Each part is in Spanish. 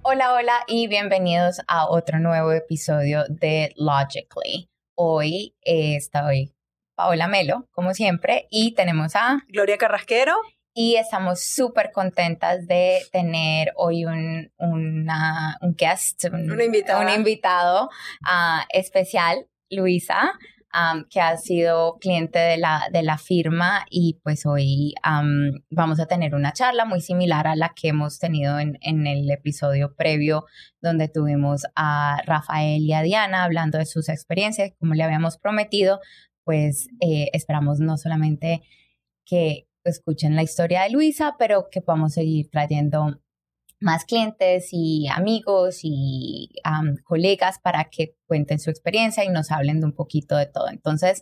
Hola, hola y bienvenidos a otro nuevo episodio de Logically. Hoy estoy Paola Melo, como siempre, y tenemos a Gloria Carrasquero. Y estamos súper contentas de tener hoy un guest, un invitado especial, Luisa, que ha sido cliente de la firma, y pues hoy vamos a tener una charla muy similar a la que hemos tenido en el episodio previo, donde tuvimos a Rafael y a Diana hablando de sus experiencias. Como le habíamos prometido, pues esperamos no solamente que escuchen la historia de Luisa, pero que podamos seguir trayendo más clientes y amigos y colegas para que cuenten su experiencia y nos hablen de un poquito de todo. Entonces,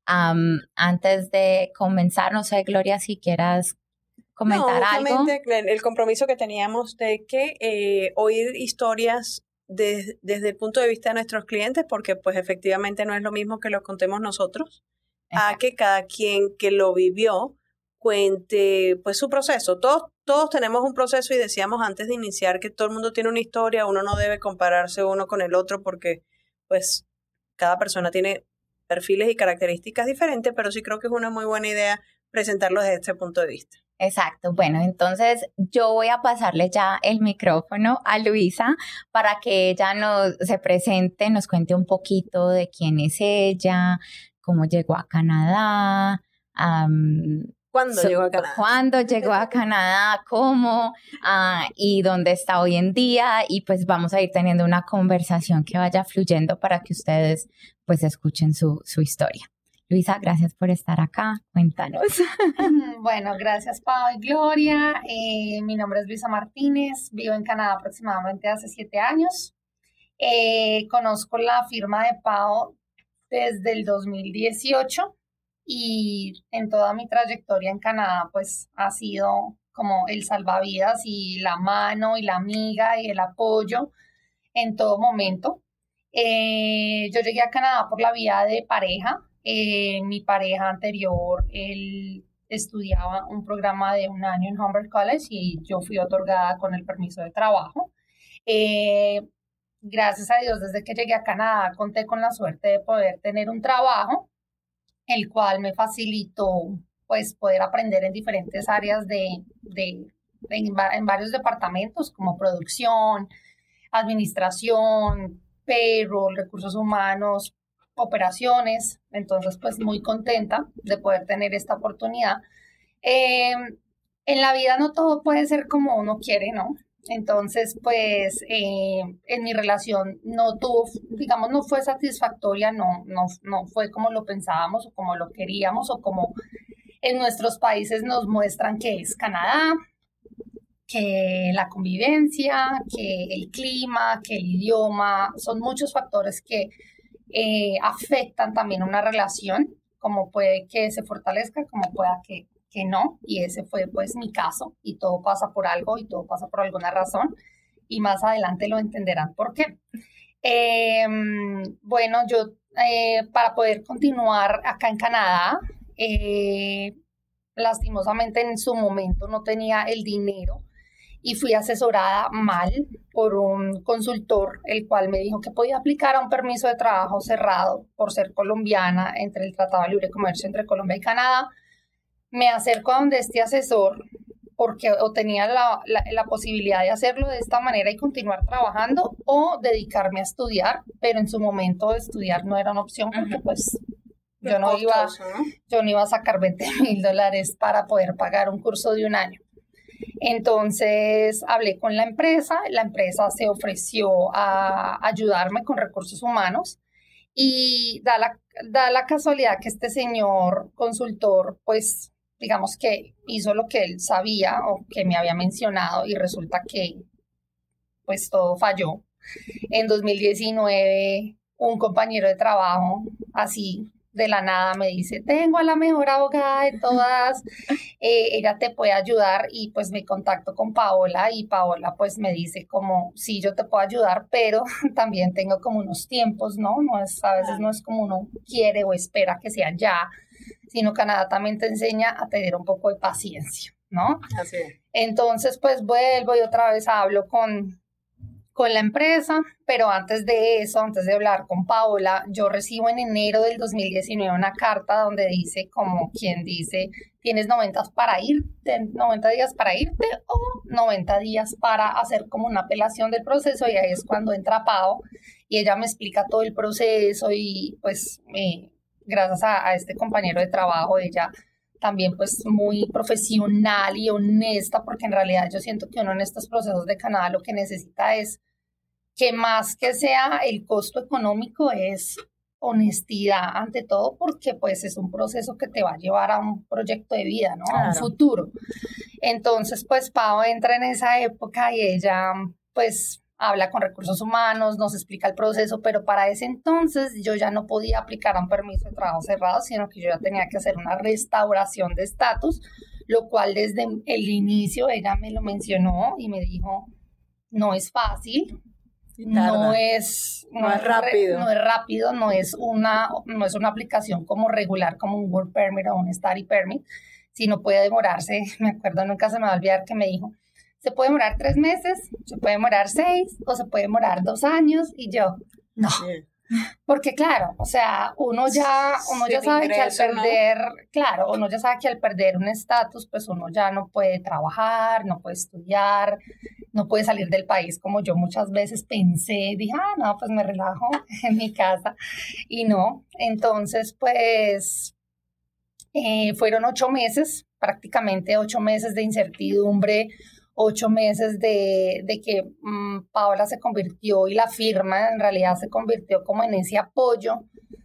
antes de comenzar, no sé, Gloria, si quieras comentar algo. El compromiso que teníamos de que oír historias desde el punto de vista de nuestros clientes, porque pues efectivamente no es lo mismo que lo contemos nosotros, a que cada quien que lo vivió cuente pues su proceso. Todos tenemos un proceso, y decíamos antes de iniciar que todo el mundo tiene una historia. Uno no debe compararse uno con el otro porque pues cada persona tiene perfiles y características diferentes, pero sí creo que es una muy buena idea presentarlo desde este punto de vista. Exacto. Bueno, entonces yo voy a pasarle ya el micrófono a Luisa para que ella se presente, nos cuente un poquito de quién es ella, cómo llegó a Canadá, ¿Cuándo llegó a Canadá? ¿Cuándo llegó a Canadá? ¿Cómo? Y dónde está hoy en día. Y pues vamos a ir teniendo una conversación que vaya fluyendo para que ustedes pues escuchen su historia. Luisa, gracias por estar acá. Cuéntanos. Bueno, gracias Pau y Gloria. Mi nombre es Luisa Martínez. Vivo en Canadá aproximadamente hace 7 años. Conozco la firma de Pau desde el 2018. Y en toda mi trayectoria en Canadá, pues ha sido como el salvavidas y la mano y la amiga y el apoyo en todo momento. Yo llegué a Canadá por la vía de pareja. Mi pareja anterior, él estudiaba un programa de 1 año en Humber College y yo fui otorgada con el permiso de trabajo. Gracias a Dios, desde que llegué a Canadá, conté con la suerte de poder tener un trabajo, el cual me facilitó pues poder aprender en diferentes áreas en varios departamentos como producción, administración, payroll, recursos humanos, operaciones. Entonces pues muy contenta de poder tener esta oportunidad. En la vida no todo puede ser como uno quiere, ¿no? Entonces, pues, en mi relación no fue satisfactoria, no fue como lo pensábamos o como lo queríamos o como en nuestros países nos muestran que es Canadá, que la convivencia, que el clima, que el idioma, son muchos factores que afectan también una relación, como puede que se fortalezca, como pueda que no, y ese fue pues mi caso, y todo pasa por algo y todo pasa por alguna razón, y más adelante lo entenderán por qué. Bueno, yo para poder continuar acá en Canadá, lastimosamente en su momento no tenía el dinero y fui asesorada mal por un consultor, el cual me dijo que podía aplicar a un permiso de trabajo cerrado por ser colombiana entre el Tratado de Libre Comercio entre Colombia y Canadá. Me acerco a donde este asesor porque o tenía la posibilidad de hacerlo de esta manera y continuar trabajando o dedicarme a estudiar, pero en su momento estudiar no era una opción porque pues yo no iba a sacar $20,000 para poder pagar un curso de 1 año. Entonces hablé con la empresa se ofreció a ayudarme con recursos humanos. Y da la casualidad que este señor consultor, pues, digamos que hizo lo que él sabía o que me había mencionado y resulta que, pues, todo falló. En 2019, un compañero de trabajo, así de la nada, me dice, tengo a la mejor abogada de todas, ella te puede ayudar, y pues me contacto con Paola, y Paola pues me dice como, sí, yo te puedo ayudar, pero también tengo como unos tiempos, ¿no? A veces no es como uno quiere o espera que sea ya, sino Canadá también te enseña a tener un poco de paciencia, ¿no? Así es. Entonces pues vuelvo y otra vez hablo con con la empresa, pero antes de eso, antes de hablar con Paola, yo recibo en enero del 2019 una carta donde dice, como quien dice, tienes 90 días para irte o 90 días para hacer como una apelación del proceso, y ahí es cuando entra Pao y ella me explica todo el proceso y pues gracias a este compañero de trabajo, ella también pues muy profesional y honesta, porque en realidad yo siento que uno en estos procesos de Canadá lo que necesita es que más que sea el costo económico es honestidad ante todo, porque pues es un proceso que te va a llevar a un proyecto de vida, ¿no? Claro. A un futuro. Entonces pues Pau entra en esa época y ella pues habla con recursos humanos, nos explica el proceso, pero para ese entonces yo ya no podía aplicar a un permiso de trabajo cerrado, sino que yo ya tenía que hacer una restauración de estatus, lo cual desde el inicio ella me lo mencionó y me dijo, no es fácil, no es rápido, no es una aplicación como regular, como un work permit o un study permit, sino puede demorarse, me acuerdo, nunca se me va a olvidar que me dijo, se puede demorar 3 meses, se puede demorar 6 o se puede demorar 2 años, y yo, no. Porque claro, o sea, uno ya sabe que al perder, ¿no? Claro, uno ya sabe que al perder un estatus, pues uno ya no puede trabajar, no puede estudiar, no puede salir del país, como yo muchas veces pensé, dije, no, pues me relajo en mi casa, y no. Entonces, pues, fueron 8 meses, prácticamente 8 meses de incertidumbre, 8 meses de que Paola se convirtió, y la firma en realidad se convirtió como en ese apoyo,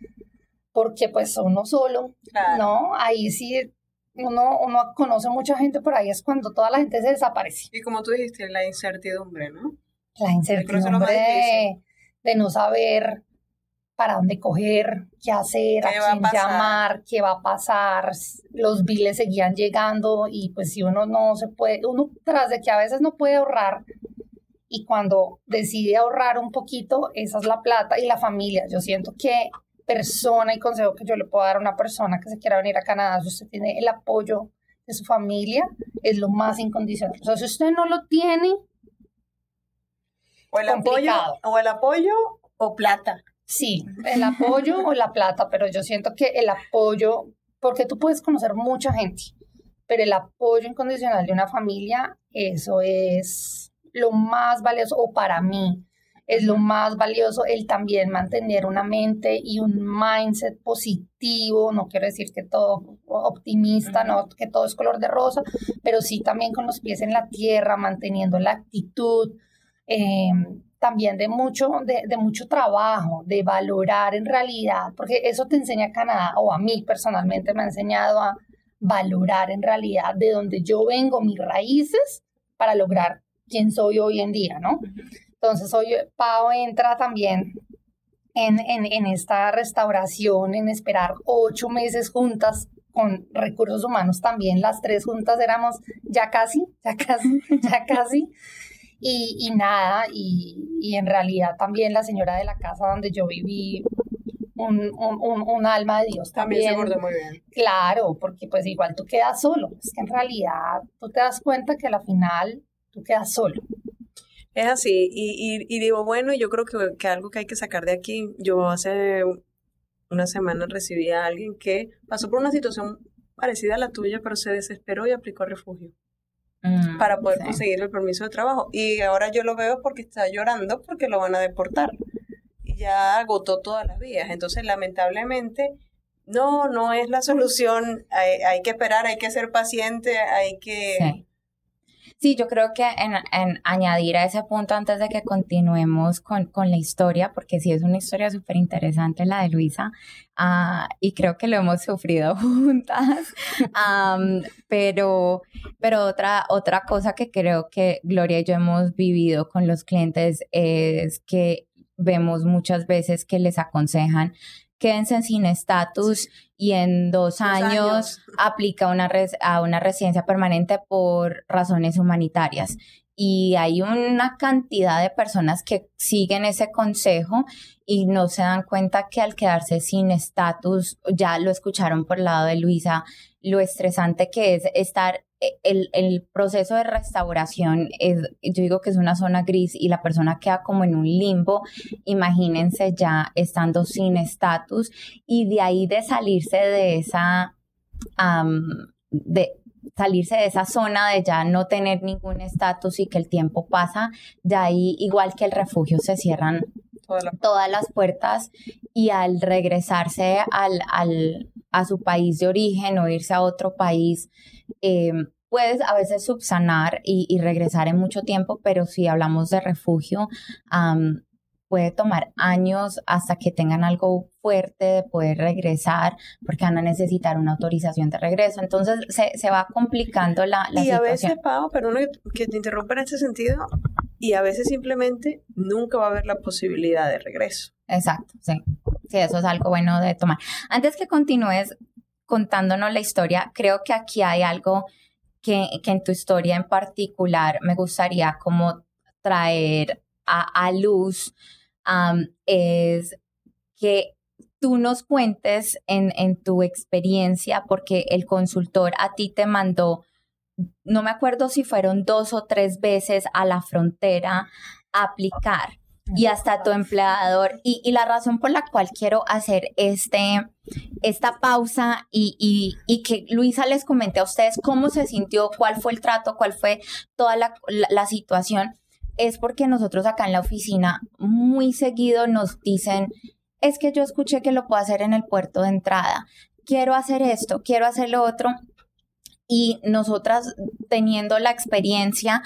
porque pues uno solo, claro. ¿No? Ahí sí uno conoce mucha gente, por ahí es cuando toda la gente se desaparece. Y como tú dijiste, la incertidumbre, ¿no? La incertidumbre de no saber para dónde coger, qué hacer, a quién llamar, qué va a pasar. Los biles seguían llegando y pues si uno no se puede, uno tras de que a veces no puede ahorrar, y cuando decide ahorrar un poquito, esa es la plata y la familia. Yo siento que persona y consejo que yo le puedo dar a una persona que se quiera venir a Canadá, si usted tiene el apoyo de su familia, es lo más incondicional. O sea, si usted no lo tiene, o el apoyo o plata. Sí, el apoyo o la plata, pero yo siento que el apoyo, porque tú puedes conocer mucha gente, pero el apoyo incondicional de una familia, eso es lo más valioso, o para mí es lo más valioso, el también mantener una mente y un mindset positivo, no quiero decir que todo optimista, no que todo es color de rosa, pero sí también con los pies en la tierra, manteniendo la actitud, también de mucho trabajo, de valorar en realidad, porque eso te enseña Canadá, o a mí personalmente me ha enseñado a valorar en realidad de donde yo vengo, mis raíces, para lograr quién soy hoy en día, ¿no? Entonces hoy Pau entra también en esta restauración, en esperar 8 meses juntas con recursos humanos también, las 3 juntas éramos ya casi. Y nada, y en realidad también la señora de la casa donde yo viví, un alma de Dios también. También se portó muy bien. Claro, porque pues igual tú quedas solo. Es que en realidad tú te das cuenta que a la final tú quedas solo. Es así, y digo, bueno, yo creo que algo que hay que sacar de aquí, yo hace una semana recibí a alguien que pasó por una situación parecida a la tuya, pero se desesperó y aplicó refugio. Para poder conseguir el permiso de trabajo. Y ahora yo lo veo porque está llorando porque lo van a deportar. Y ya agotó todas las vías. Entonces, lamentablemente, no es la solución. Hay que esperar, hay que ser paciente, hay que... Sí, yo creo que en añadir a ese punto antes de que continuemos con la historia, porque sí es una historia súper interesante la de Luisa, y creo que lo hemos sufrido juntas, pero otra cosa que creo que Gloria y yo hemos vivido con los clientes es que vemos muchas veces que les aconsejan quédense sin estatus y en 2 años aplica a una residencia permanente por razones humanitarias. Y hay una cantidad de personas que siguen ese consejo y no se dan cuenta que al quedarse sin estatus, ya lo escucharon por el lado de Luisa, lo estresante que es estar el proceso de restauración yo digo que es una zona gris y la persona queda como en un limbo. Imagínense ya estando sin estatus y de ahí de salirse de esa zona de ya no tener ningún estatus y que el tiempo pasa, de ahí igual que el refugio se cierran todas las puertas y al regresarse a su país de origen o irse a otro país, puedes a veces subsanar y regresar en mucho tiempo, pero si hablamos de refugio, puede tomar años hasta que tengan algo fuerte de poder regresar, porque van a necesitar una autorización de regreso. Entonces se va complicando la situación. Y a veces, Pau, perdón que te interrumpa en este sentido, y a veces simplemente nunca va a haber la posibilidad de regreso. Exacto, sí. Sí, eso es algo bueno de tomar. Antes que continúes contándonos la historia, creo que aquí hay algo que en tu historia en particular me gustaría como traer a luz, es que tú nos cuentes en tu experiencia, porque el consultor a ti te mandó, no me acuerdo si fueron 2 o 3 veces a la frontera a aplicar, y hasta tu empleador, y la razón por la cual quiero hacer esta pausa y que Luisa les comente a ustedes cómo se sintió, cuál fue el trato, cuál fue toda la situación, es porque nosotros acá en la oficina muy seguido nos dicen, es que yo escuché que lo puedo hacer en el puerto de entrada, quiero hacer esto, quiero hacer lo otro, y nosotras teniendo la experiencia,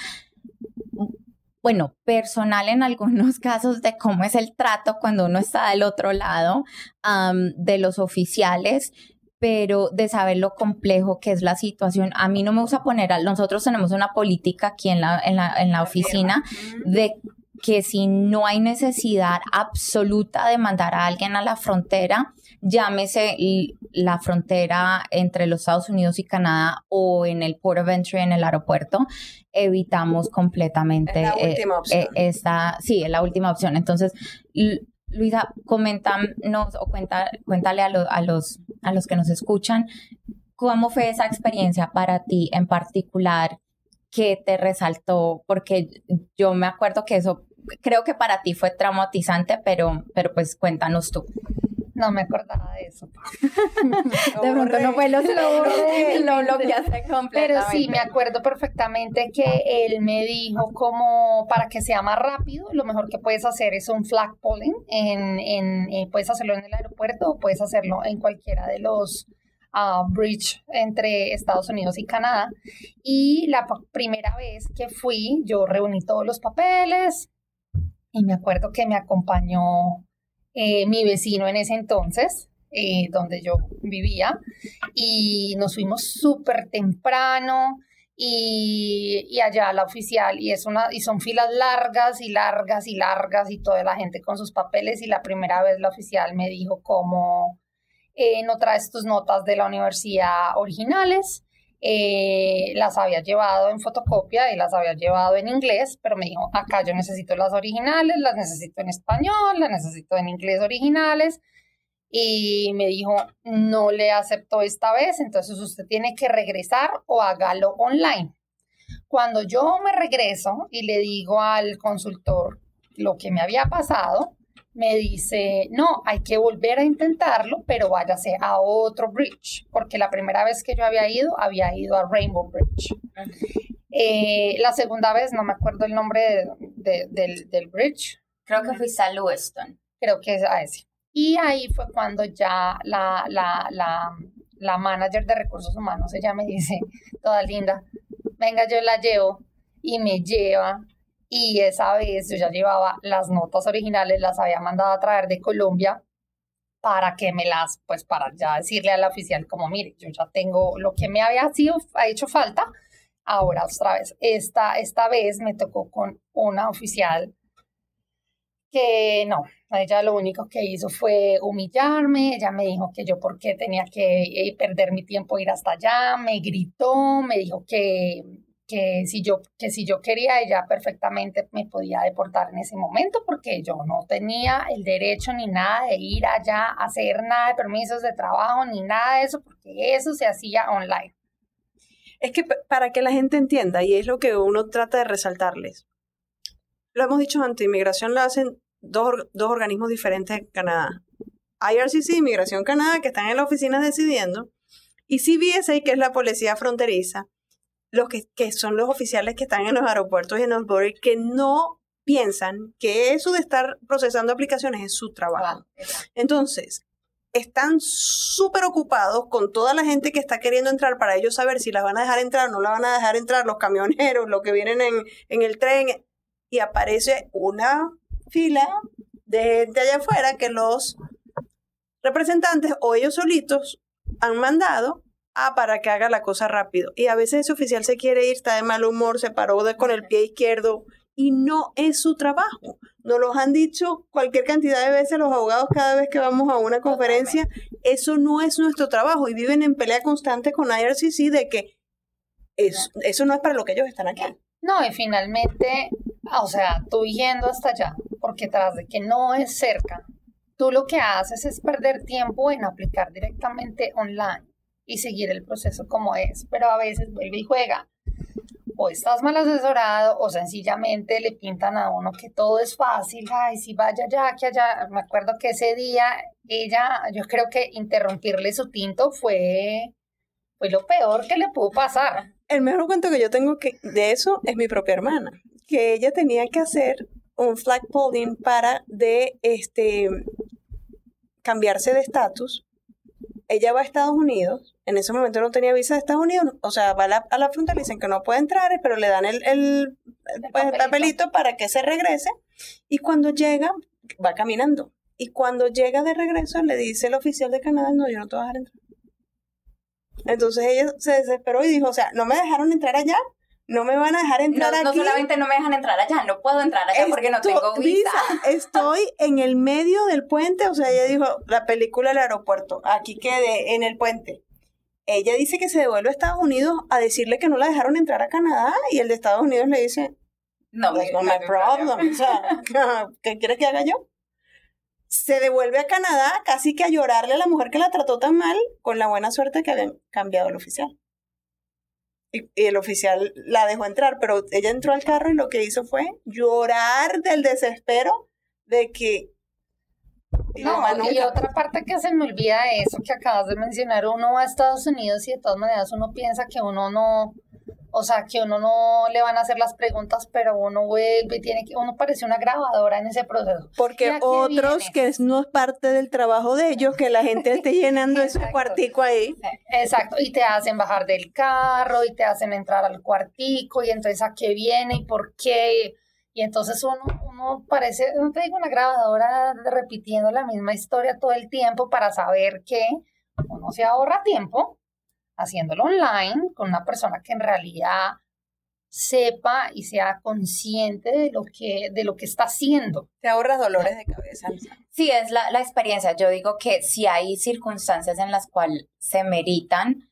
bueno, personal en algunos casos de cómo es el trato cuando uno está del otro lado de los oficiales, pero de saber lo complejo que es la situación. A mí no me gusta nosotros tenemos una política aquí en la oficina de que si no hay necesidad absoluta de mandar a alguien a la frontera, llámese la frontera entre los Estados Unidos y Canadá o en el Port of Entry, en el aeropuerto, evitamos completamente. Es la última opción. Sí, es la última opción. Entonces, Luisa, coméntanos o cuéntale a los que nos escuchan, ¿cómo fue esa experiencia para ti en particular? ¿Qué te resaltó? Porque yo me acuerdo que eso creo que para ti fue traumatizante, pero pues cuéntanos tú. No me acordaba de eso. De pronto no fue lo bloqueaste completamente. Pero sí, me acuerdo perfectamente que él me dijo como para que sea más rápido, lo mejor que puedes hacer es un flag polling. Puedes hacerlo en el aeropuerto o puedes hacerlo en cualquiera de los bridge entre Estados Unidos y Canadá. Y la primera vez que fui, yo reuní todos los papeles y me acuerdo que me acompañó mi vecino en ese entonces, donde yo vivía, y nos fuimos súper temprano y allá la oficial, y son filas largas y largas y largas y toda la gente con sus papeles, y la primera vez la oficial me dijo como no traes tus notas de la universidad originales, las había llevado en fotocopia y las había llevado en inglés, pero me dijo, acá yo necesito las originales, las necesito en español, las necesito en inglés originales, y me dijo, no le aceptó esta vez, entonces usted tiene que regresar o hágalo online. Cuando yo me regreso y le digo al consultor lo que me había pasado, me dice, no, hay que volver a intentarlo, pero váyase a otro bridge, porque la primera vez que yo había ido a Rainbow Bridge. La segunda vez, no me acuerdo el nombre del bridge. Creo que fuiste a Lewiston. Creo que es a ese. Y ahí fue cuando ya la manager de recursos humanos, ella me dice, toda linda, venga, yo la llevo, y me lleva. Y esa vez yo ya llevaba las notas originales, las había mandado a traer de Colombia para que para ya decirle a la oficial como, mire, yo ya tengo lo que me ha hecho falta, ahora otra vez. Esta vez me tocó con una oficial que no, ella lo único que hizo fue humillarme, ella me dijo que yo por qué tenía que perder mi tiempo ir hasta allá, me gritó, me dijo que si yo quería, ella perfectamente me podía deportar en ese momento porque yo no tenía el derecho ni nada de ir allá a hacer nada de permisos de trabajo ni nada de eso porque eso se hacía online. Es que para que la gente entienda, y es lo que uno trata de resaltarles, lo hemos dicho antes, inmigración lo hacen dos organismos diferentes en Canadá. IRCC, Inmigración Canadá, que están en la oficina decidiendo, y CBSA, que es la policía fronteriza, los que son los oficiales que están en los aeropuertos y en los borders, que no piensan que eso de estar procesando aplicaciones es su trabajo. Entonces, están súper ocupados con toda la gente que está queriendo entrar para ellos saber si las van a dejar entrar o no las van a dejar entrar, los camioneros, los que vienen en el tren, y aparece una fila de gente allá afuera que los representantes o ellos solitos han mandado para que haga la cosa rápido. Y a veces ese oficial se quiere ir, está de mal humor, se paró con el pie izquierdo, y no es su trabajo. Nos los han dicho cualquier cantidad de veces los abogados cada vez que vamos a una conferencia. Eso no es nuestro trabajo, y viven en pelea constante con IRCC de que eso no es para lo que ellos están aquí. No, y finalmente, o sea, tú yendo hasta allá, porque tras de que no es cerca, tú lo que haces es perder tiempo en aplicar directamente online y seguir el proceso como es, pero a veces vuelve y juega. O estás mal asesorado o sencillamente le pintan a uno que todo es fácil. Ay, si vaya allá, que allá. Me acuerdo que ese día yo creo que interrumpirle su tinto fue lo peor que le pudo pasar. El mejor cuento que yo tengo de eso es mi propia hermana, que ella tenía que hacer un flagpoling para cambiarse de estatus. Ella va a Estados Unidos, en ese momento no tenía visa de Estados Unidos, o sea, va a la frontera, le dicen que no puede entrar, pero le dan el papelito para que se regrese, y cuando llega, va caminando, y cuando llega de regreso le dice el oficial de Canadá, no, yo no te voy a dejar entrar. Entonces ella se desesperó y dijo, o sea, no me dejaron entrar allá, no me van a dejar entrar aquí. No solamente no me dejan entrar allá, no puedo entrar allá porque no tengo visa. Estoy en el medio del puente, o sea, ella dijo, la película del aeropuerto, aquí quedé en el puente. Ella dice que se devuelve a Estados Unidos a decirle que no la dejaron entrar a Canadá, y el de Estados Unidos le dice, no, that's not my problem. O sea, ¿qué quieres que haga yo? Se devuelve a Canadá casi que a llorarle a la mujer que la trató tan mal, con la buena suerte que habían cambiado el oficial. Y el oficial la dejó entrar, pero ella entró al carro y lo que hizo fue llorar del desespero de que... No, y otra parte que se me olvida de eso que acabas de mencionar, uno va a Estados Unidos y de todas maneras uno piensa que uno no le van a hacer las preguntas, pero uno vuelve, uno parece una grabadora en ese proceso. Porque otros que no es parte del trabajo de ellos, que la gente esté llenando ese cuartico ahí. Exacto, y te hacen bajar del carro y te hacen entrar al cuartico, y entonces ¿a qué viene y por qué? Y entonces uno parece, no te digo, una grabadora repitiendo la misma historia todo el tiempo para saber que uno se ahorra tiempo haciéndolo online con una persona que en realidad sepa y sea consciente de lo que está haciendo. Te ahorras dolores de cabeza. Sí, es la experiencia. Yo digo que si hay circunstancias en las cuales se meritan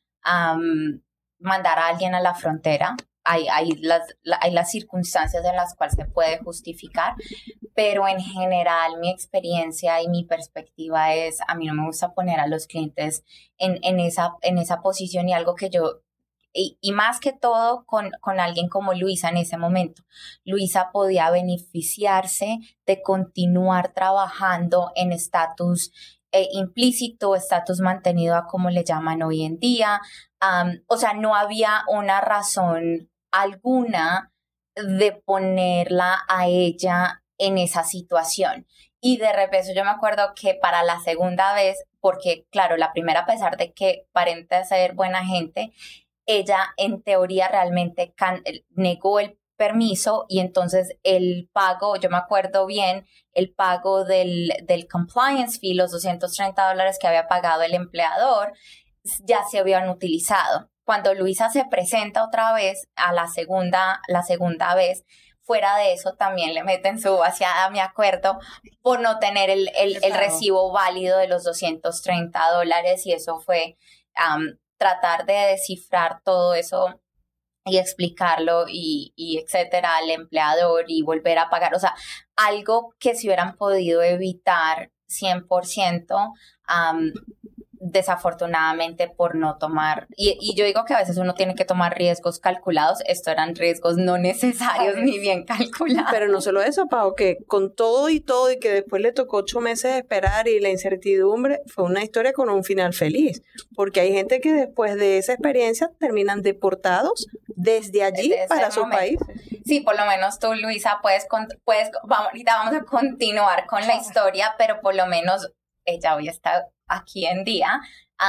mandar a alguien a la frontera, hay las circunstancias en las cuales se puede justificar, pero en general mi experiencia y mi perspectiva es, a mí no me gusta poner a los clientes en esa posición, y algo que yo, y más que todo con alguien como Luisa en ese momento. Luisa podía beneficiarse de continuar trabajando en estatus implícito, estatus mantenido, a como le llaman hoy en día. O sea, no había una razón alguna de ponerla a ella en esa situación. Y de repente yo me acuerdo que para la segunda vez, porque claro, la primera, a pesar de que aparenta ser buena gente, ella en teoría realmente negó el permiso, y entonces el pago, yo me acuerdo bien, el pago del compliance fee, los $230 que había pagado el empleador, ya se habían utilizado. Cuando Luisa se presenta otra vez a la segunda vez, fuera de eso también le meten su vaciada, me acuerdo, por no tener el recibo válido de los $230, y eso fue tratar de descifrar todo eso y explicarlo y etcétera al empleador y volver a pagar. O sea, algo que se hubieran podido evitar 100%, desafortunadamente por no tomar, y yo digo que a veces uno tiene que tomar riesgos calculados, estos eran riesgos no necesarios ni bien calculados. Pero no solo eso, Pau, que con todo y que después le tocó 8 meses de esperar y la incertidumbre, fue una historia con un final feliz, porque hay gente que después de esa experiencia terminan deportados desde allí para su país. Sí, por lo menos tú, Luisa, ahorita vamos a continuar con la historia, pero por lo menos ella hoy está aquí en día.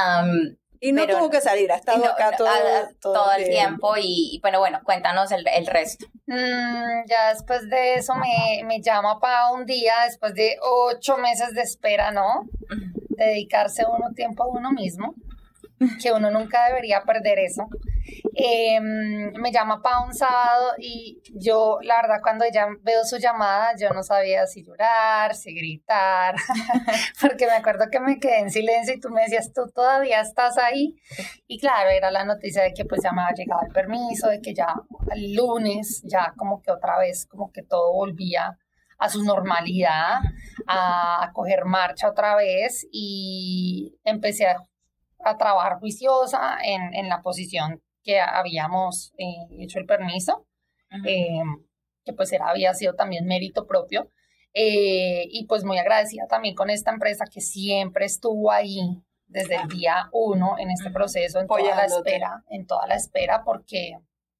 Y no tuvo que salir, ha estado acá todo el tiempo. Y bueno, cuéntanos el resto. Ya después de eso me llama Pau un día, después de 8 meses de espera, ¿no? Dedicarse uno tiempo a uno mismo, que uno nunca debería perder eso. Me llama Pau un sábado y yo, la verdad, cuando ella veo su llamada, yo no sabía si llorar, si gritar, porque me acuerdo que me quedé en silencio y tú me decías, ¿tú todavía estás ahí? Y claro, era la noticia de que pues ya me había llegado el permiso, de que ya el lunes, ya como que otra vez, como que todo volvía a su normalidad, a coger marcha otra vez, y empecé a trabajar juiciosa en la posición que habíamos hecho el permiso, que pues había sido también mérito propio, y pues muy agradecida también con esta empresa que siempre estuvo ahí desde el día 1 en este proceso, en toda la espera, porque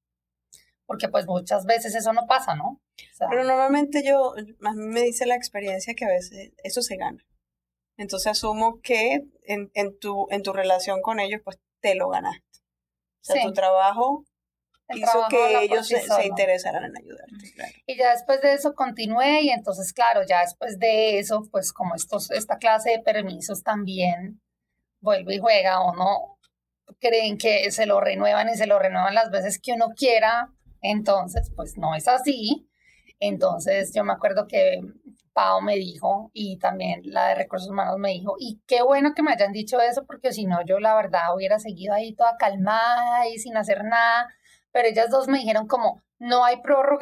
pues muchas veces eso no pasa, ¿no? O sea, pero normalmente a mí me dice la experiencia que a veces eso se gana. Entonces asumo que en tu relación con ellos, pues te lo ganaste. O sea, tu trabajo hizo que ellos se interesaran en ayudarte. Claro. Y ya después de eso continué, y entonces, claro, ya después de eso, pues como esta clase de permisos también vuelve y juega, o no creen que se lo renuevan y se lo renuevan las veces que uno quiera, entonces pues no es así. Entonces yo me acuerdo que Pau me dijo, y también la de Recursos Humanos me dijo, y qué bueno que me hayan dicho eso, porque si no yo la verdad hubiera seguido ahí toda calmada y sin hacer nada, pero ellas dos me dijeron como, no hay prórroga,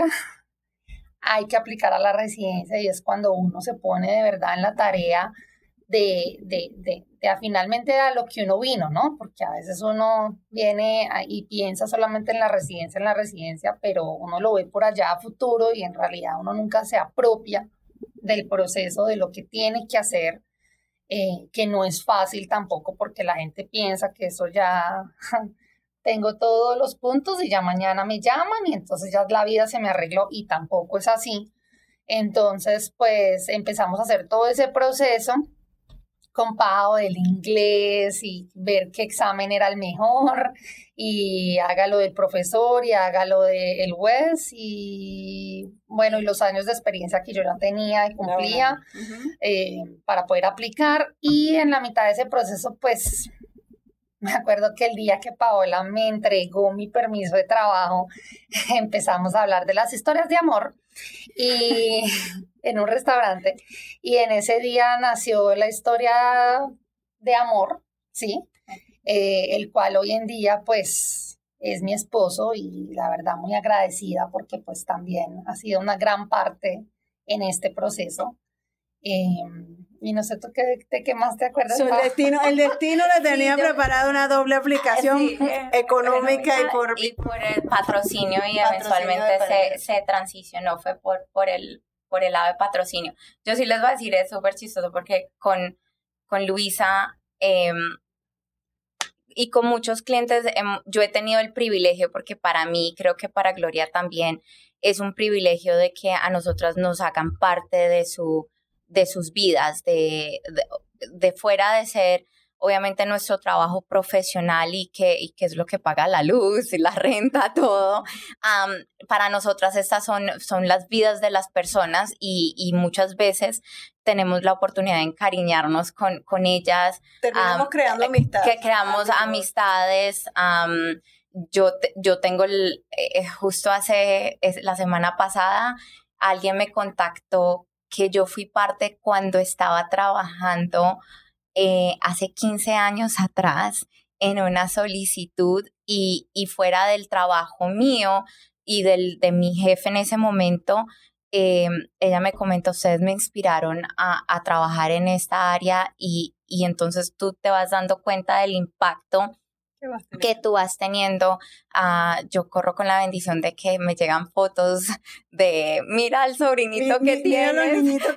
hay que aplicar a la residencia, y es cuando uno se pone de verdad en la tarea de finalmente a lo que uno vino, ¿no? Porque a veces uno viene y piensa solamente en la residencia, pero uno lo ve por allá a futuro y en realidad uno nunca se apropia del proceso, de lo que tiene que hacer, que no es fácil tampoco, porque la gente piensa que eso ya tengo todos los puntos y ya mañana me llaman y entonces ya la vida se me arregló, y tampoco es así. Entonces pues empezamos a hacer todo ese proceso con Pau del inglés y ver qué examen era el mejor, y hágalo del profesor y hágalo del juez, y bueno, y los años de experiencia que yo ya tenía y cumplía para poder aplicar. Y en la mitad de ese proceso pues me acuerdo que el día que Paola me entregó mi permiso de trabajo, empezamos a hablar de las historias de amor y en un restaurante, y en ese día nació la historia de amor, ¿sí? El cual hoy en día pues es mi esposo, y la verdad muy agradecida porque pues también ha sido una gran parte en este proceso. Y no sé tú de qué más te acuerdas. El destino le tenía preparado una doble aplicación económica y por el patrocinio, y eventualmente se transicionó, fue por el lado de patrocinio. Yo sí les voy a decir, es súper chistoso porque con Luisa y con muchos clientes yo he tenido el privilegio, porque para mí, creo que para Gloria también, es un privilegio de que a nosotras nos hagan parte de sus vidas, de fuera de ser obviamente nuestro trabajo profesional y que es lo que paga la luz y la renta, todo. Para nosotras estas son las vidas de las personas, y muchas veces tenemos la oportunidad de encariñarnos con ellas. Terminamos creando amistades. Que creamos amistades. Yo tengo justo la semana pasada, alguien me contactó que yo fui parte cuando estaba trabajando hace 15 años atrás en una solicitud, y fuera del trabajo mío y de mi jefe en ese momento, ella me comentó, ustedes me inspiraron a trabajar en esta área y entonces tú te vas dando cuenta del impacto que tú vas teniendo. Yo corro con la bendición de que me llegan fotos de, mira al sobrinito que tienes, los niños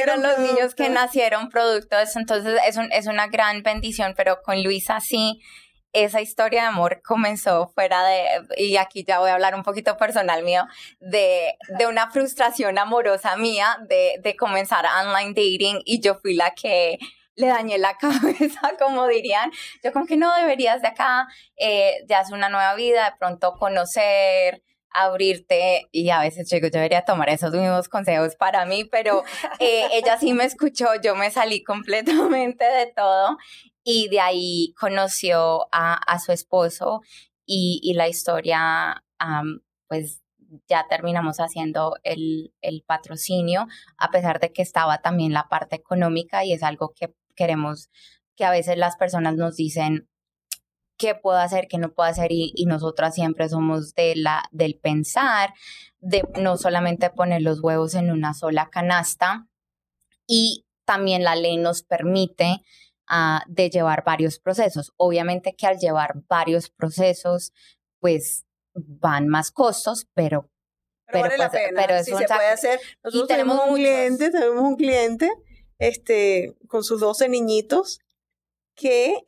que nacieron producto de eso. Entonces es una gran bendición, pero con Luisa sí, esa historia de amor comenzó fuera y aquí ya voy a hablar un poquito personal mío, de una frustración amorosa mía de comenzar online dating, y yo fui la que le dañé la cabeza, como dirían. Yo como que no deberías de acá, ya es una nueva vida, de pronto conocer, abrirte, y a veces yo debería tomar esos mismos consejos para mí, pero ella sí me escuchó, yo me salí completamente de todo, y de ahí conoció a su esposo, y la historia, pues ya terminamos haciendo el patrocinio, a pesar de que estaba también la parte económica, y es algo que queremos, que a veces las personas nos dicen qué puedo hacer, qué no puedo hacer, y nosotras siempre somos del pensar, de no solamente poner los huevos en una sola canasta, y también la ley nos permite de llevar varios procesos. Obviamente que al llevar varios procesos, pues van más costos, pero vale la pena. Pero si se puede hacer. Nosotros tenemos un cliente con sus 12 niñitos que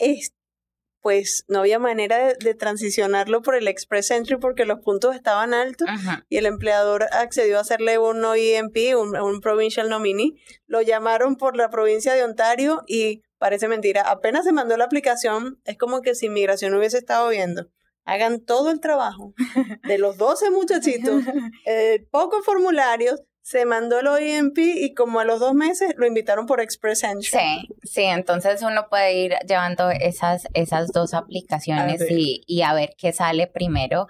pues no había manera de transicionarlo por el Express Entry porque los puntos estaban altos. Ajá. Y el empleador accedió a hacerle un OEMP, un Provincial Nominee. Lo llamaron por la provincia de Ontario y parece mentira, apenas se mandó la aplicación, es como que si Inmigración hubiese estado viendo. Hagan todo el trabajo de los 12 muchachitos, pocos formularios, se mandó el OEMP y como a los 2 meses lo invitaron por Express Entry. Sí, entonces uno puede ir llevando esas 2 aplicaciones y a ver qué sale primero.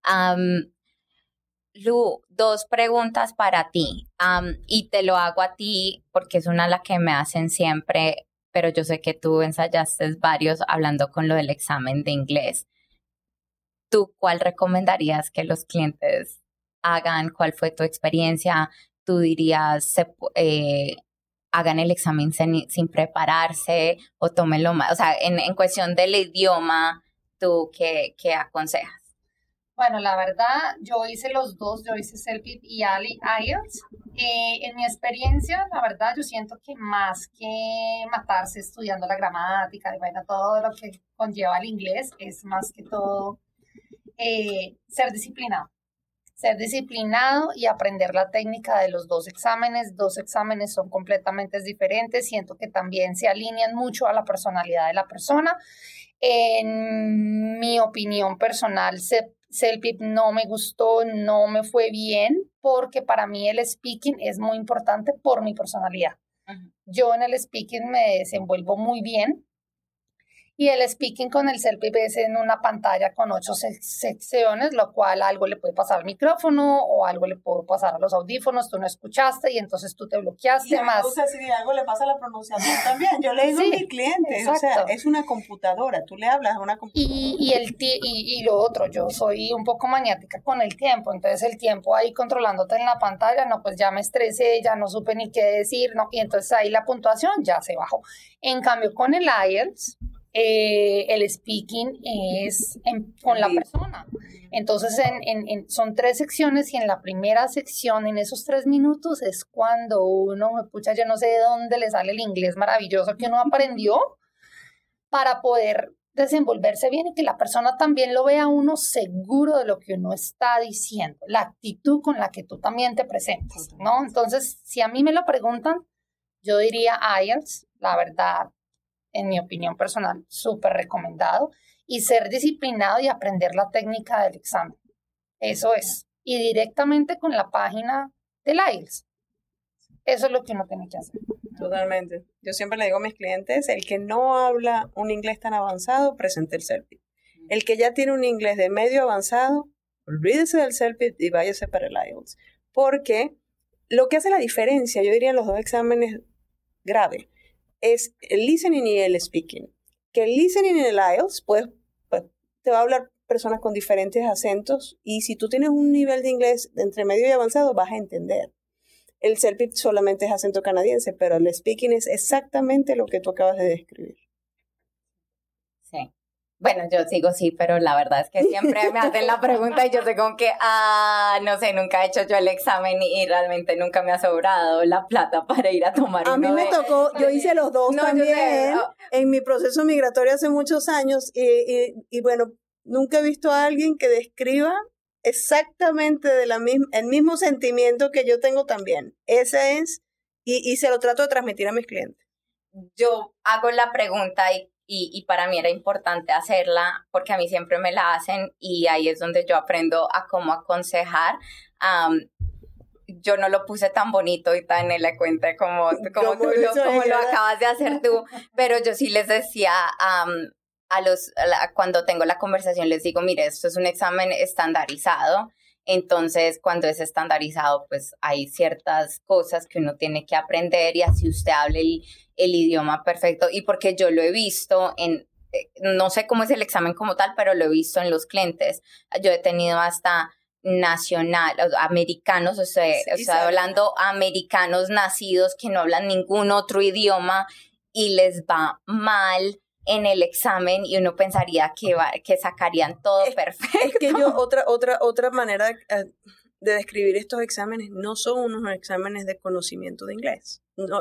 Lu, 2 preguntas para ti, y te lo hago a ti porque es una de las que me hacen siempre, pero yo sé que tú ensayaste varios hablando con lo del examen de inglés. ¿Tú cuál recomendarías que los clientes hagan? ¿Cuál fue tu experiencia? ¿Tú dirías hagan el examen sin prepararse o tómenlo más? O sea, en cuestión del idioma, ¿tú qué aconsejas? Bueno, la verdad, yo hice los 2, yo hice CELPIP y IELTS. En mi experiencia, la verdad, yo siento que más que matarse estudiando la gramática, y bueno, todo lo que conlleva el inglés, es más que todo ser disciplinado. Ser disciplinado y aprender la técnica de los 2 exámenes. 2 exámenes son completamente diferentes. Siento que también se alinean mucho a la personalidad de la persona. En mi opinión personal, CELPIP no me gustó, no me fue bien, porque para mí el speaking es muy importante por mi personalidad. Uh-huh. Yo en el speaking me desenvuelvo muy bien. Y el speaking con el CELPIP es en una pantalla con 8 secciones, lo cual algo le puede pasar al micrófono o algo le puede pasar a los audífonos, tú no escuchaste y entonces tú te bloqueaste y más. O sea, si algo le pasa a la pronunciación también. Yo le digo a mis clientes, exacto. O sea, es una computadora, tú le hablas a una computadora. Y lo otro, yo soy un poco maniática con el tiempo, entonces el tiempo ahí controlándote en la pantalla, no, pues ya me estresé, ya no supe ni qué decir, no, y entonces ahí la puntuación ya se bajó. En cambio, con el IELTS, el speaking es con la persona. Entonces son 3 secciones y en la primera sección, en esos 3 minutos, es cuando uno, pucha, yo no sé de dónde le sale el inglés maravilloso que uno aprendió para poder desenvolverse bien y que la persona también lo vea uno seguro de lo que uno está diciendo, la actitud con la que tú también te presentas, ¿no? Entonces, si a mí me lo preguntan, yo diría IELTS, la verdad, en mi opinión personal, súper recomendado, y ser disciplinado y aprender la técnica del examen. Eso es. Y directamente con la página del IELTS. Eso es lo que uno tiene que hacer. Totalmente. Yo siempre le digo a mis clientes, el que no habla un inglés tan avanzado, presente el CELPIP. El que ya tiene un inglés de medio avanzado, olvídese del CELPIP y váyase para el IELTS. Porque lo que hace la diferencia, yo diría en los 2 exámenes graves, es el listening y el speaking. Que el listening en el IELTS, pues te va a hablar personas con diferentes acentos y si tú tienes un nivel de inglés de entre medio y avanzado, vas a entender. El CELPIP solamente es acento canadiense, pero el speaking es exactamente lo que tú acabas de describir. Sí. Bueno, yo sigo sí, pero la verdad es que siempre me hacen la pregunta y yo sé como que, no sé, nunca he hecho yo el examen y realmente nunca me ha sobrado la plata para ir a tomar uno. A mí me tocó, yo hice los dos también en mi proceso migratorio hace muchos años y bueno, nunca he visto a alguien que describa exactamente el mismo sentimiento que yo tengo también. Ese es, y se lo trato de transmitir a mis clientes. Yo hago la pregunta y para mí era importante hacerla porque a mí siempre me la hacen y ahí es donde yo aprendo a cómo aconsejar. Yo no lo puse tan bonito y tan elocuente como lo acabas de hacer tú, pero yo sí les decía cuando tengo la conversación les digo, mire, esto es un examen estandarizado. Entonces, cuando es estandarizado, pues hay ciertas cosas que uno tiene que aprender y así usted hable el idioma perfecto. Y porque yo lo he visto no sé cómo es el examen como tal, pero lo he visto en los clientes. Yo he tenido hasta americanos, hablando americanos nacidos que no hablan ningún otro idioma y les va mal en el examen y uno pensaría que sacarían todo perfecto. Es que yo, otra manera de describir estos exámenes, no son unos exámenes de conocimiento de inglés. No,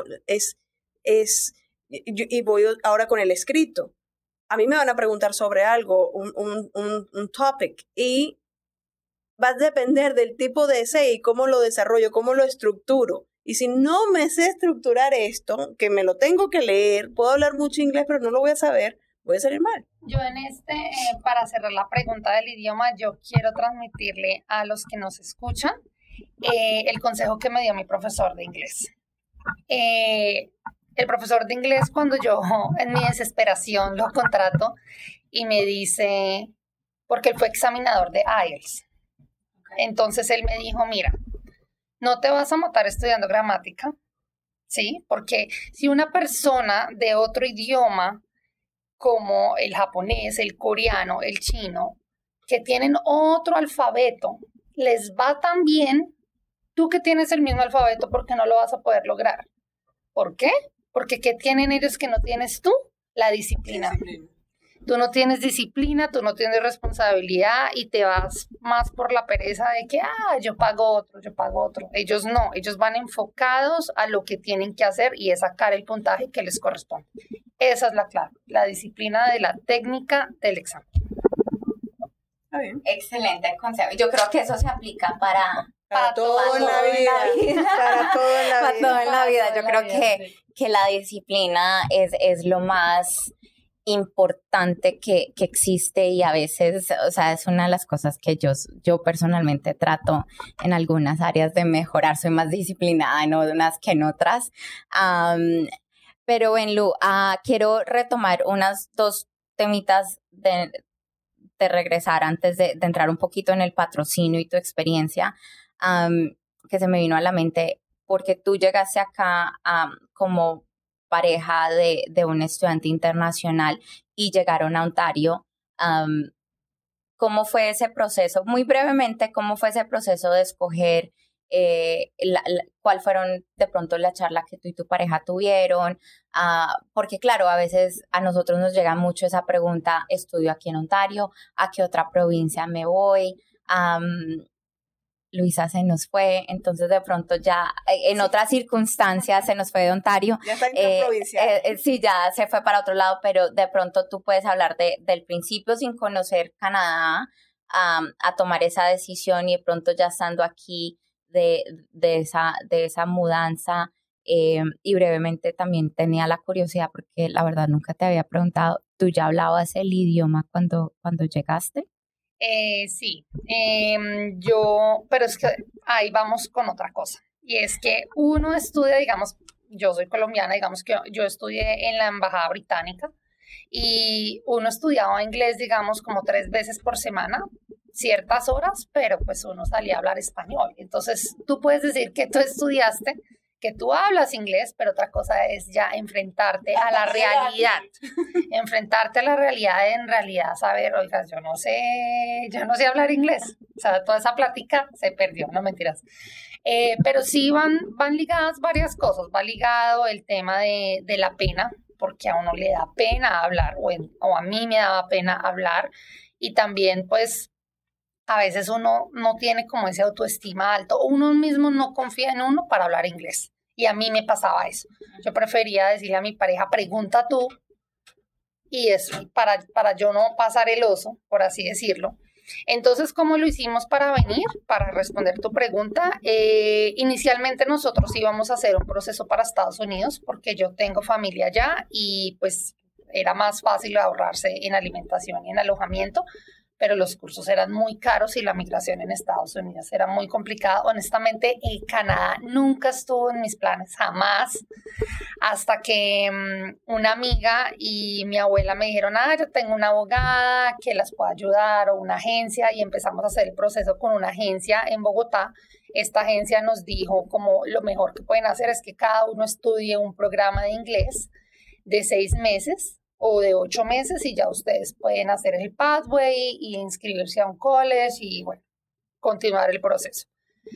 y voy ahora con el escrito. A mí me van a preguntar sobre algo, un topic, y va a depender del tipo de essay y cómo lo desarrollo, cómo lo estructuro. Y si no me sé estructurar esto, que me lo tengo que leer, puedo hablar mucho inglés, pero no lo voy a saber, voy a salir mal. Yo para cerrar la pregunta del idioma, yo quiero transmitirle a los que nos escuchan el consejo que me dio mi profesor de inglés. El profesor de inglés, cuando yo en mi desesperación lo contrato y me dice, porque él fue examinador de IELTS. Entonces él me dijo, mira, no te vas a matar estudiando gramática, ¿sí? Porque si una persona de otro idioma, como el japonés, el coreano, el chino, que tienen otro alfabeto, les va tan bien, tú que tienes el mismo alfabeto, ¿por qué no lo vas a poder lograr? ¿Por qué? Porque ¿qué tienen ellos que no tienes tú? La disciplina. Tú no tienes disciplina, tú no tienes responsabilidad y te vas más por la pereza de que, yo pago otro. Ellos no, ellos van enfocados a lo que tienen que hacer y es sacar el puntaje que les corresponde. Esa es la clave, la disciplina de la técnica del examen. Está bien. Excelente consejo. Yo creo que eso se aplica para todo en la vida. Para todo en la vida. Yo creo que la disciplina es lo más importante que existe y a veces, o sea, es una de las cosas que yo personalmente trato en algunas áreas de mejorar. Soy más disciplinada en unas que en otras. Pero Benlu, quiero retomar unas dos temitas de regresar antes de entrar un poquito en el patrocinio y tu experiencia, que se me vino a la mente, porque tú llegaste acá como pareja de un estudiante internacional y llegaron a Ontario. ¿Cómo fue ese proceso? Muy brevemente, ¿cómo fue ese proceso de escoger cuál fueron de pronto la charla que tú y tu pareja tuvieron? Porque claro, a veces a nosotros nos llega mucho esa pregunta, ¿estudio aquí en Ontario? ¿A qué otra provincia me voy? Luisa se nos fue, entonces de pronto ya en otras circunstancias se nos fue de Ontario. Ya está en provincia. Sí, ya se fue para otro lado, pero de pronto tú puedes hablar del principio sin conocer Canadá, a tomar esa decisión y de pronto ya estando aquí de esa mudanza. Y brevemente también tenía la curiosidad porque la verdad nunca te había preguntado, ¿tú ya hablabas el idioma cuando llegaste? Sí, pero es que ahí vamos con otra cosa, y es que uno estudia, digamos, yo soy colombiana, digamos que yo estudié en la Embajada Británica y uno estudiaba inglés, digamos, como 3 veces por semana, ciertas horas, pero pues uno salía a hablar español. Entonces tú puedes decir que tú estudiaste que tú hablas inglés, pero otra cosa es ya enfrentarte a la realidad. Enfrentarte a la realidad, en realidad saber, oiga, yo no sé hablar inglés. O sea, toda esa plática se perdió, no mentiras. Pero sí van ligadas varias cosas. Va ligado el tema de la pena, porque a uno le da pena hablar, o a mí me daba pena hablar. Y también, pues, a veces uno no tiene como ese autoestima alto, o uno mismo no confía en uno para hablar inglés. Y a mí me pasaba eso. Yo prefería decirle a mi pareja, pregunta tú, y eso, para yo no pasar el oso, por así decirlo. Entonces, ¿cómo lo hicimos para venir? Para responder tu pregunta, inicialmente nosotros íbamos a hacer un proceso para Estados Unidos, porque yo tengo familia allá, y pues era más fácil ahorrarse en alimentación y en alojamiento, pero los cursos eran muy caros y la migración en Estados Unidos era muy complicada. Honestamente, Canadá nunca estuvo en mis planes, jamás, hasta que una amiga y mi abuela me dijeron, yo tengo una abogada que las pueda ayudar, o una agencia, y empezamos a hacer el proceso con una agencia en Bogotá. Esta agencia nos dijo como lo mejor que pueden hacer es que cada uno estudie un programa de inglés de 6 meses, o de 8 meses, y ya ustedes pueden hacer el pathway y inscribirse a un college y, bueno, continuar el proceso.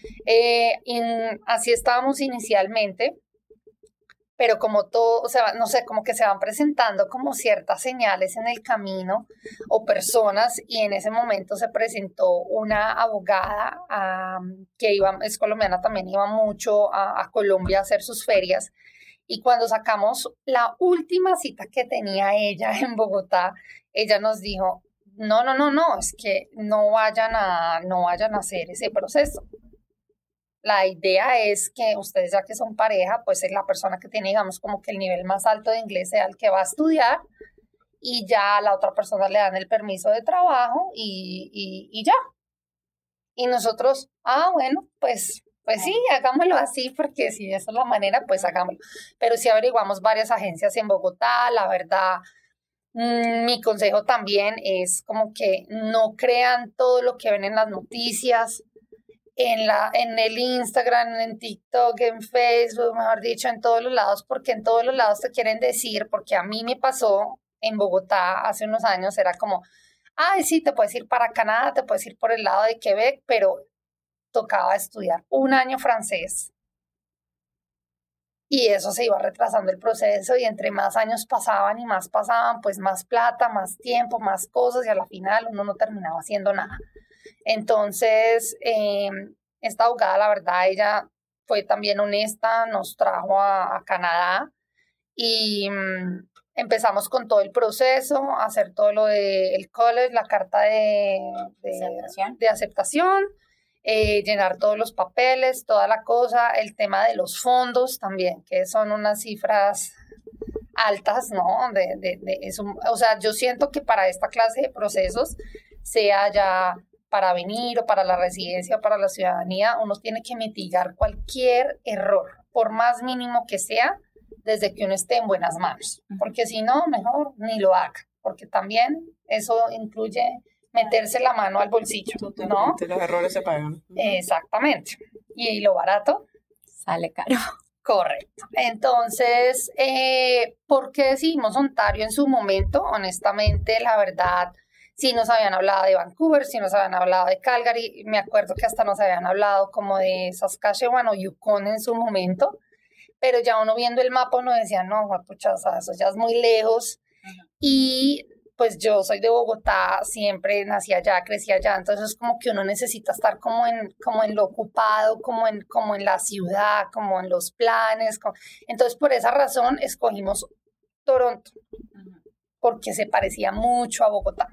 Así estábamos inicialmente, pero como todo, o sea, no sé, como que se van presentando como ciertas señales en el camino o personas, y en ese momento se presentó una abogada que es colombiana también, iba mucho a Colombia a hacer sus ferias. Y cuando sacamos la última cita que tenía ella en Bogotá, ella nos dijo, no, es que no vayan a hacer ese proceso. La idea es que ustedes, ya que son pareja, pues es la persona que tiene, digamos, como que el nivel más alto de inglés sea el que va a estudiar, y ya a la otra persona le dan el permiso de trabajo y ya. Y nosotros, bueno, pues sí, hagámoslo así, porque si esa es la manera, pues hagámoslo. Pero sí averiguamos varias agencias en Bogotá. La verdad, mi consejo también es como que no crean todo lo que ven en las noticias, en el Instagram, en TikTok, en Facebook, mejor dicho, en todos los lados, porque en todos los lados te quieren decir, porque a mí me pasó en Bogotá hace unos años, era como, sí, te puedes ir para Canadá, te puedes ir por el lado de Quebec, pero tocaba estudiar 1 año francés, y eso se iba retrasando el proceso, y entre más años pasaban y más pasaban, pues más plata, más tiempo, más cosas, y a la final uno no terminaba haciendo nada. Entonces, esta abogada, la verdad, ella fue también honesta, nos trajo a Canadá, y empezamos con todo el proceso, a hacer todo lo del college, la carta de aceptación, llenar todos los papeles, toda la cosa, el tema de los fondos también, que son unas cifras altas, ¿no? O sea, yo siento que para esta clase de procesos, sea ya para venir o para la residencia o para la ciudadanía, uno tiene que mitigar cualquier error, por más mínimo que sea, desde que uno esté en buenas manos, porque si no, mejor ni lo haga, porque también eso incluye meterse la mano al bolsillo, ¿no? Los errores se pagan. Exactamente. Y lo barato sale caro. Correcto. Entonces, ¿por qué decidimos Ontario en su momento? Honestamente, la verdad, sí nos habían hablado de Vancouver, sí nos habían hablado de Calgary, me acuerdo que hasta nos habían hablado como de Saskatchewan o Yukon en su momento, pero ya uno viendo el mapa uno decía, no, pucha, o sea, eso ya es muy lejos. Y pues yo soy de Bogotá, siempre nací allá, crecí allá, entonces como que uno necesita estar como en lo ocupado, como en la ciudad, como en los planes. Entonces por esa razón escogimos Toronto, porque se parecía mucho a Bogotá.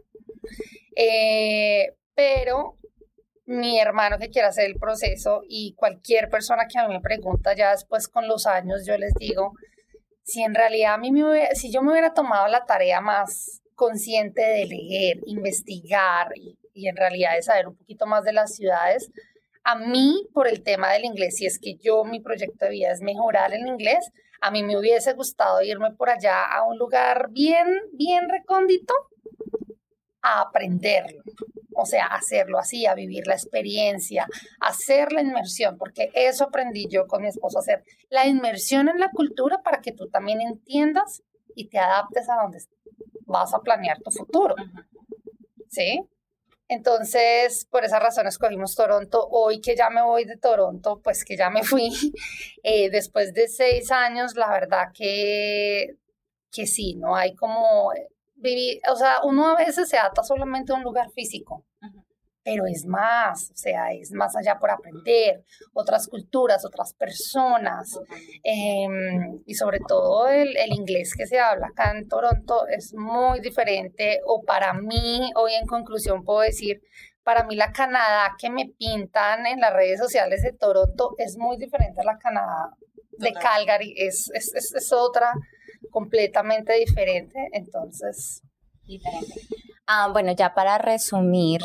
Pero mi hermano que quiere hacer el proceso, y cualquier persona que a mí me pregunta ya después con los años, yo les digo, si en realidad si yo me hubiera tomado la tarea más consciente de leer, investigar y en realidad de saber un poquito más de las ciudades, a mí por el tema del inglés, si es que mi proyecto de vida es mejorar el inglés, a mí me hubiese gustado irme por allá a un lugar bien, bien recóndito a aprenderlo. O sea, hacerlo así, a vivir la experiencia, hacer la inmersión, porque eso aprendí yo con mi esposo, hacer la inmersión en la cultura para que tú también entiendas y te adaptes a donde vas a planear tu futuro. ¿Sí? Entonces, por esa razón escogimos Toronto. Hoy que ya me voy de Toronto, pues que ya me fui, después de 6 años, la verdad que sí, no hay como vivir, o sea, uno a veces se ata solamente a un lugar físico, pero es más, o sea, es más allá por aprender, otras culturas, otras personas, y sobre todo el inglés que se habla acá en Toronto es muy diferente, o para mí, hoy en conclusión puedo decir, para mí la Canadá que me pintan en las redes sociales de Toronto es muy diferente a la Canadá de Calgary, es otra completamente diferente, entonces... Diferente. Bueno, ya para resumir,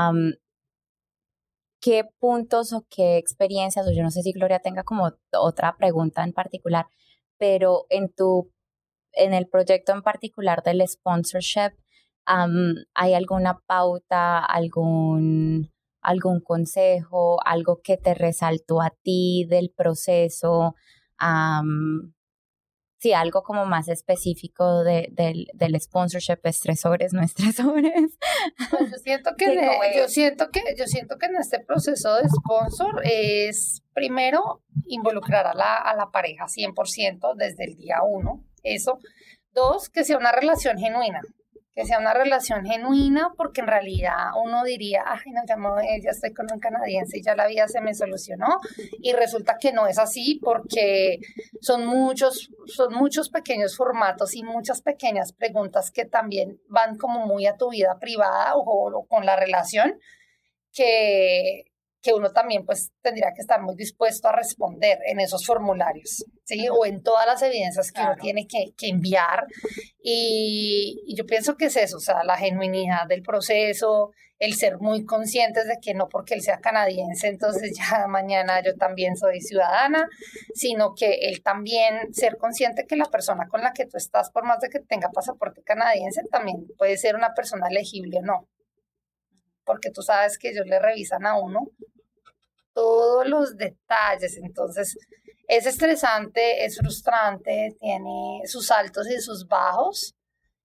¿qué puntos o qué experiencias, o yo no sé si Gloria tenga como otra pregunta en particular, pero en el proyecto en particular del sponsorship, ¿hay alguna pauta, algún consejo, algo que te resaltó a ti del proceso? Sí, algo como más específico del sponsorship, estresores, no estresores. Pues yo siento que en este proceso de sponsor es primero involucrar a la pareja 100% desde el día 1. Eso. 2, que sea una relación genuina. Que sea una relación genuina, porque en realidad uno diría, ay, no, ya estoy con un canadiense y ya la vida se me solucionó, y resulta que no es así, porque son muchos pequeños formatos y muchas pequeñas preguntas que también van como muy a tu vida privada o con la relación, que uno también pues tendría que estar muy dispuesto a responder en esos formularios, ¿sí? O en todas las evidencias que uno tiene que enviar. Y yo pienso que es eso, o sea, la genuinidad del proceso, el ser muy conscientes de que no porque él sea canadiense, entonces ya mañana yo también soy ciudadana, sino que él también ser consciente que la persona con la que tú estás, por más de que tenga pasaporte canadiense, también puede ser una persona elegible o no. Porque tú sabes que ellos le revisan a uno todos los detalles, entonces es estresante, es frustrante, tiene sus altos y sus bajos,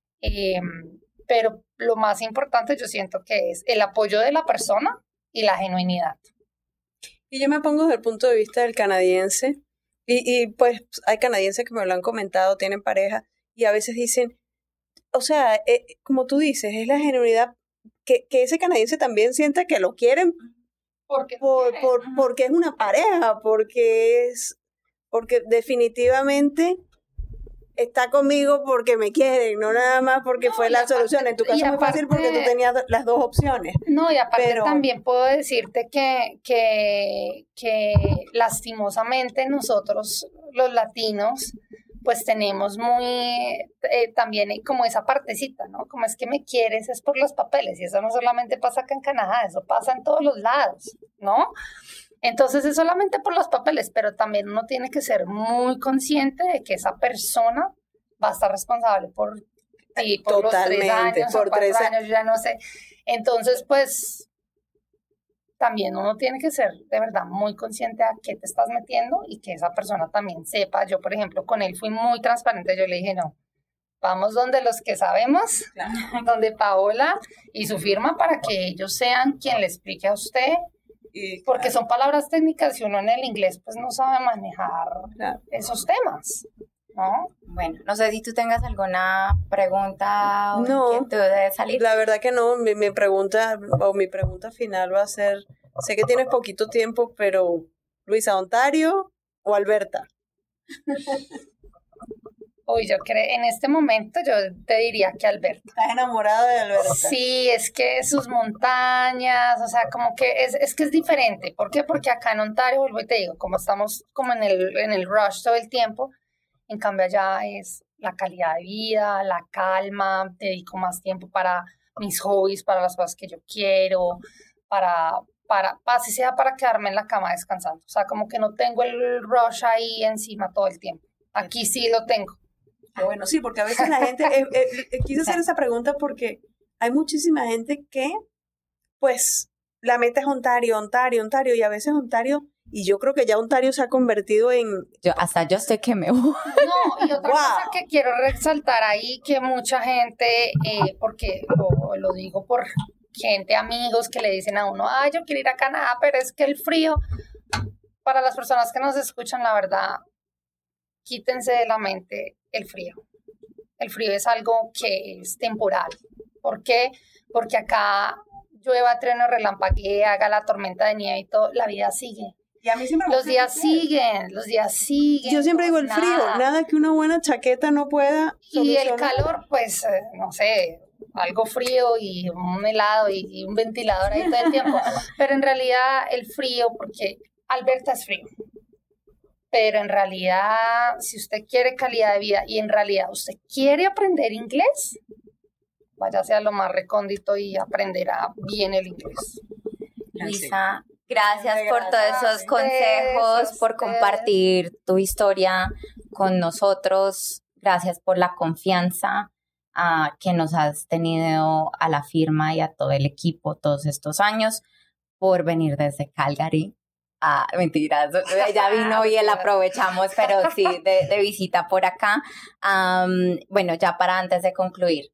pero lo más importante yo siento que es el apoyo de la persona y la genuinidad. Y yo me pongo desde el punto de vista del canadiense, y pues hay canadienses que me lo han comentado, tienen pareja, y a veces dicen, o sea, como tú dices, es la genuinidad, que ese canadiense también sienta que lo quieren porque es una pareja, porque definitivamente está conmigo porque me quieren, no nada más porque fue la solución. En tu caso es muy fácil porque tú tenías las dos opciones. No, y aparte también puedo decirte que lastimosamente nosotros los latinos pues tenemos también como esa partecita, ¿no? Como es que me quieres, es por los papeles, y eso no solamente pasa acá en Canadá, eso pasa en todos los lados, ¿no? Entonces es solamente por los papeles, pero también uno tiene que ser muy consciente de que esa persona va a estar responsable por ti, por los 3 años, por 4 años, ya no sé. Entonces, pues, también uno tiene que ser de verdad muy consciente a qué te estás metiendo y que esa persona también sepa. Yo, por ejemplo, con él fui muy transparente. Yo le dije, no, vamos donde los que sabemos, donde Paola y su firma, para que ellos sean quien le explique a usted, porque son palabras técnicas y uno en el inglés pues no sabe manejar esos temas, ¿no? Bueno, no sé si tú tengas alguna pregunta o inquietud de salir. La verdad que no, mi pregunta final va a ser, sé que tienes poquito tiempo, pero Luisa, ¿Ontario o Alberta? Uy, yo creo, en este momento yo te diría que Alberta. ¿Estás enamorada de Alberta? Sí, es que sus montañas, o sea, como que es que es diferente. ¿Por qué? Porque acá en Ontario, vuelvo y te digo, como estamos como en el rush todo el tiempo, en cambio allá es la calidad de vida, la calma, dedico más tiempo para mis hobbies, para las cosas que yo quiero, así sea para quedarme en la cama descansando. O sea, como que no tengo el rush ahí encima todo el tiempo. Aquí sí lo tengo. Bueno, sí, porque a veces la gente, quise hacer esa pregunta porque hay muchísima gente que pues la meta es Ontario, y a veces Ontario, y yo creo que ya Ontario se ha convertido en... Yo sé que me voy. No, y otra cosa que quiero resaltar ahí, que mucha gente, porque lo digo por gente, amigos, que le dicen a uno, yo quiero ir a Canadá, pero es que el frío, para las personas que nos escuchan, la verdad, quítense de la mente el frío. El frío es algo que es temporal. ¿Por qué? Porque acá llueva, trueno, relampaguee, haga la tormenta de nieve y todo, la vida sigue. Y a mí siempre los días siguen. Yo siempre digo el frío, nada que una buena chaqueta no pueda solucionar. Y el calor, pues, no sé, algo frío y un helado y un ventilador ahí todo el tiempo. Pero en realidad el frío, porque Alberta es frío. Pero en realidad, si usted quiere calidad de vida y en realidad usted quiere aprender inglés, váyase a lo más recóndito y aprenderá bien el inglés. Luisa, gracias por todos esos consejos, por compartir tu historia con nosotros. Gracias por la confianza que nos has tenido a la firma y a todo el equipo todos estos años, por venir desde Calgary. Mentiras, ya vino y la aprovechamos, pero sí, de visita por acá. Bueno, ya para antes de concluir,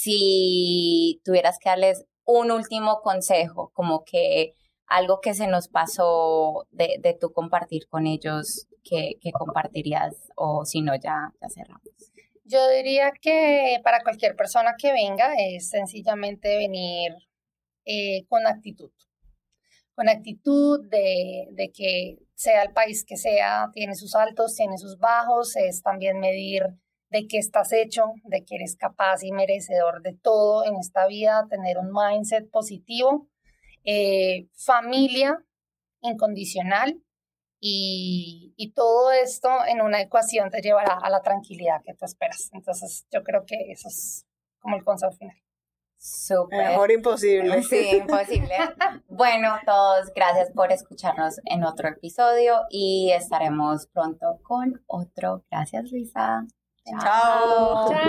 si tuvieras que darles un último consejo, como que algo que se nos pasó de tu compartir con ellos, que compartirías, o si no, ya cerramos. Yo diría que para cualquier persona que venga es sencillamente venir con actitud. Con actitud de que sea el país que sea, tiene sus altos, tiene sus bajos, es también medir de qué estás hecho, de que eres capaz y merecedor de todo en esta vida, tener un mindset positivo, familia incondicional y todo esto en una ecuación te llevará a la tranquilidad que tú esperas. Entonces yo creo que eso es como el consejo final. Súper. Mejor imposible. Sí, imposible. Bueno, todos, gracias por escucharnos en otro episodio y estaremos pronto con otro. Gracias, Luisa. Chao.